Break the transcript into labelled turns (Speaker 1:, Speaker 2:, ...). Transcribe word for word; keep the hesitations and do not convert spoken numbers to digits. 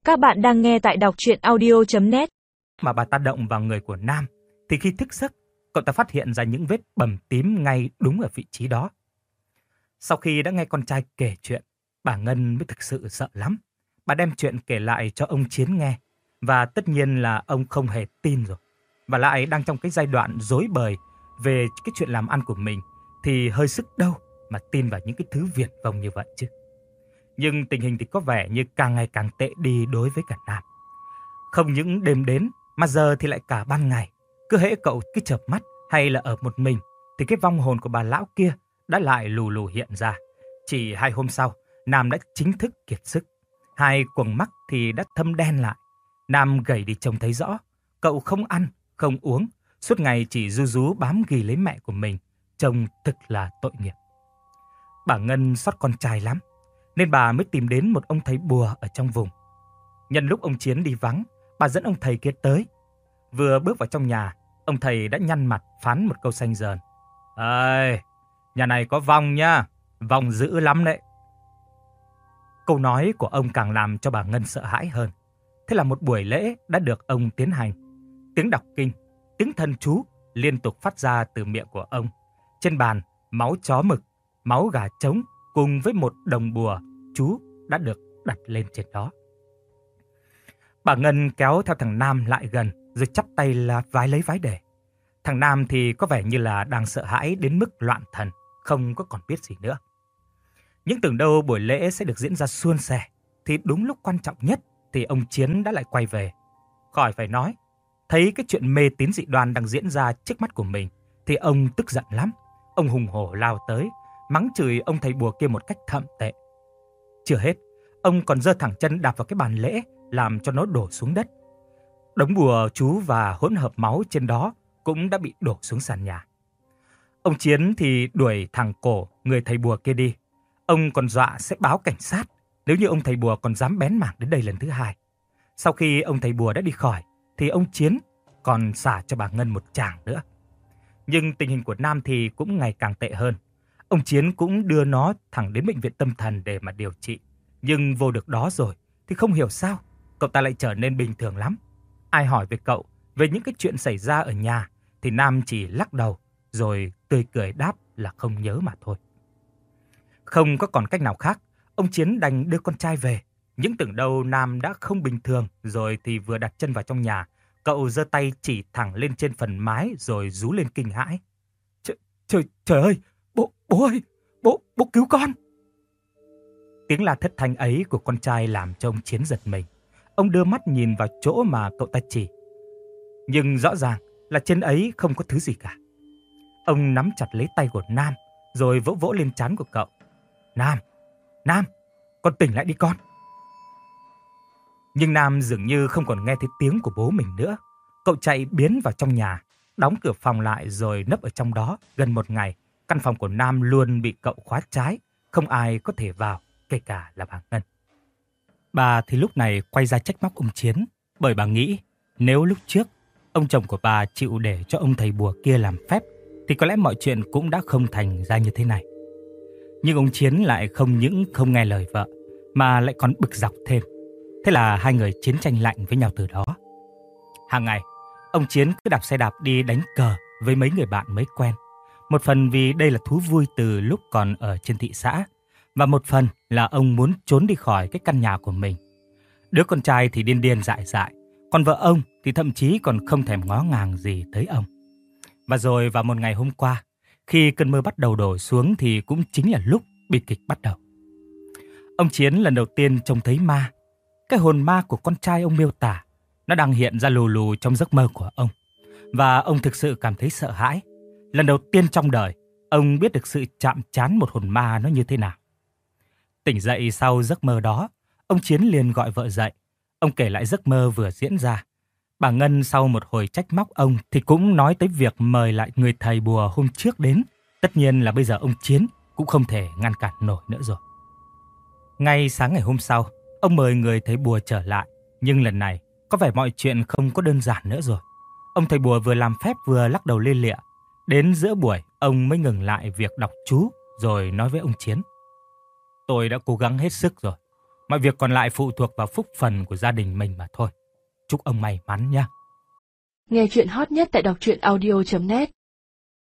Speaker 1: Các bạn đang nghe tại đọc truyện audio chấm net.
Speaker 2: Mà bà ta động vào người của Nam, thì khi thức giấc, cậu ta phát hiện ra những vết bầm tím ngay đúng ở vị trí đó. Sau khi đã nghe con trai kể chuyện, bà Ngân mới thực sự sợ lắm. Bà đem chuyện kể lại cho ông Chiến nghe, và tất nhiên là ông không hề tin rồi. Và lại đang trong cái giai đoạn rối bời về cái chuyện làm ăn của mình, thì hơi sức đâu mà tin vào những cái thứ viển vông như vậy chứ. Nhưng tình hình thì có vẻ như càng ngày càng tệ đi đối với cả Nam. Không những đêm đến, mà giờ thì lại cả ban ngày. Cứ hễ cậu cứ chợp mắt hay là ở một mình, thì cái vong hồn của bà lão kia đã lại lù lù hiện ra. Chỉ hai hôm sau, Nam đã chính thức kiệt sức. Hai quầng mắt thì đã thâm đen lại. Nam gầy đi trông thấy rõ. Cậu không ăn, không uống, suốt ngày chỉ ru rú bám ghì lấy mẹ của mình. Trông thực là tội nghiệp. Bà Ngân xót con trai lắm, nên bà mới tìm đến một ông thầy bùa ở trong vùng. Nhân lúc ông Chiến đi vắng, bà dẫn ông thầy kia tới. Vừa bước vào trong nhà, ông thầy đã nhăn mặt phán một câu xanh dờn. Ơi, nhà này có vong nha, vong dữ lắm đấy. Câu nói của ông càng làm cho bà Ngân sợ hãi hơn. Thế là một buổi lễ đã được ông tiến hành. Tiếng đọc kinh, tiếng thần chú liên tục phát ra từ miệng của ông. Trên bàn, máu chó mực, máu gà trống cùng với một đồng bùa chú đã được đặt lên trên đó. Bà Ngân kéo theo thằng Nam lại gần rồi chắp tay là vái lấy vái để. Thằng Nam thì có vẻ như là đang sợ hãi đến mức loạn thần, không có còn biết gì nữa. Nhưng tưởng đâu buổi lễ sẽ được diễn ra suôn sẻ, thì đúng lúc quan trọng nhất thì ông Chiến đã lại quay về. Khỏi phải nói, thấy cái chuyện mê tín dị đoan đang diễn ra trước mắt của mình thì ông tức giận lắm. Ông hùng hổ lao tới, mắng chửi ông thầy bùa kia một cách thậm tệ. Chưa hết, ông còn giơ thẳng chân đạp vào cái bàn lễ, làm cho nó đổ xuống đất. Đống bùa chú và hỗn hợp máu trên đó cũng đã bị đổ xuống sàn nhà. Ông Chiến thì đuổi thẳng cổ người thầy bùa kia đi. Ông còn dọa sẽ báo cảnh sát nếu như ông thầy bùa còn dám bén mảng đến đây lần thứ hai. Sau khi ông thầy bùa đã đi khỏi, thì ông Chiến còn xả cho bà Ngân một tràng nữa. Nhưng tình hình của Nam thì cũng ngày càng tệ hơn. Ông Chiến cũng đưa nó thẳng đến bệnh viện tâm thần để mà điều trị. Nhưng vô được đó rồi thì không hiểu sao cậu ta lại trở nên bình thường lắm. Ai hỏi về cậu, về những cái chuyện xảy ra ở nhà, thì Nam chỉ lắc đầu rồi tươi cười đáp là không nhớ mà thôi. Không có còn cách nào khác, ông Chiến đành đưa con trai về. Nhưng tưởng đâu Nam đã không bình thường, rồi thì vừa đặt chân vào trong nhà, cậu giơ tay chỉ thẳng lên trên phần mái rồi rú lên kinh hãi. Trời, trời, trời ơi, bố, bố ơi, bố, bố cứu con. Tiếng la thất thanh ấy của con trai làm cho ông Chiến giật mình. Ông đưa mắt nhìn vào chỗ mà cậu ta chỉ. Nhưng rõ ràng là trên ấy không có thứ gì cả. Ông nắm chặt lấy tay của Nam, rồi vỗ vỗ lên trán của cậu. Nam, Nam, con tỉnh lại đi con. Nhưng Nam dường như không còn nghe thấy tiếng của bố mình nữa. Cậu chạy biến vào trong nhà, đóng cửa phòng lại rồi nấp ở trong đó. Gần một ngày, căn phòng của Nam luôn bị cậu khóa trái, không ai có thể vào, kể cả là bà Ngân. Bà thì lúc này quay ra trách móc ông Chiến, bởi bà nghĩ nếu lúc trước ông chồng của bà chịu để cho ông thầy bùa kia làm phép, thì có lẽ mọi chuyện cũng đã không thành ra như thế này. Nhưng ông Chiến lại không những không nghe lời vợ, mà lại còn bực dọc thêm. Thế là hai người chiến tranh lạnh với nhau từ đó. Hàng ngày, ông Chiến cứ đạp xe đạp đi đánh cờ với mấy người bạn mới quen. Một phần vì đây là thú vui từ lúc còn ở trên thị xã, và một phần là ông muốn trốn đi khỏi cái căn nhà của mình. Đứa con trai thì điên điên dại dại, còn vợ ông thì thậm chí còn không thèm ngó ngàng gì tới ông. Và rồi vào một ngày hôm qua, khi cơn mưa bắt đầu đổ xuống thì cũng chính là lúc bi kịch bắt đầu. Ông Chiến lần đầu tiên trông thấy ma. Cái hồn ma của con trai ông miêu tả, nó đang hiện ra lù lù trong giấc mơ của ông. Và ông thực sự cảm thấy sợ hãi. Lần đầu tiên trong đời, ông biết được sự chạm trán một hồn ma nó như thế nào. Tỉnh dậy sau giấc mơ đó, ông Chiến liền gọi vợ dậy. Ông kể lại giấc mơ vừa diễn ra. Bà Ngân sau một hồi trách móc ông thì cũng nói tới việc mời lại người thầy bùa hôm trước đến. Tất nhiên là bây giờ ông Chiến cũng không thể ngăn cản nổi nữa rồi. Ngay sáng ngày hôm sau, ông mời người thầy bùa trở lại. Nhưng lần này, có vẻ mọi chuyện không có đơn giản nữa rồi. Ông thầy bùa vừa làm phép vừa lắc đầu lia lịa. Đến giữa buổi, ông mới ngừng lại việc đọc chú rồi nói với ông Chiến. Tôi đã cố gắng hết sức rồi. Mọi việc còn lại phụ thuộc vào phúc phần của gia đình mình mà thôi. Chúc ông may mắn nha.
Speaker 3: Nghe chuyện hot nhất tại đọc truyện audio chấm net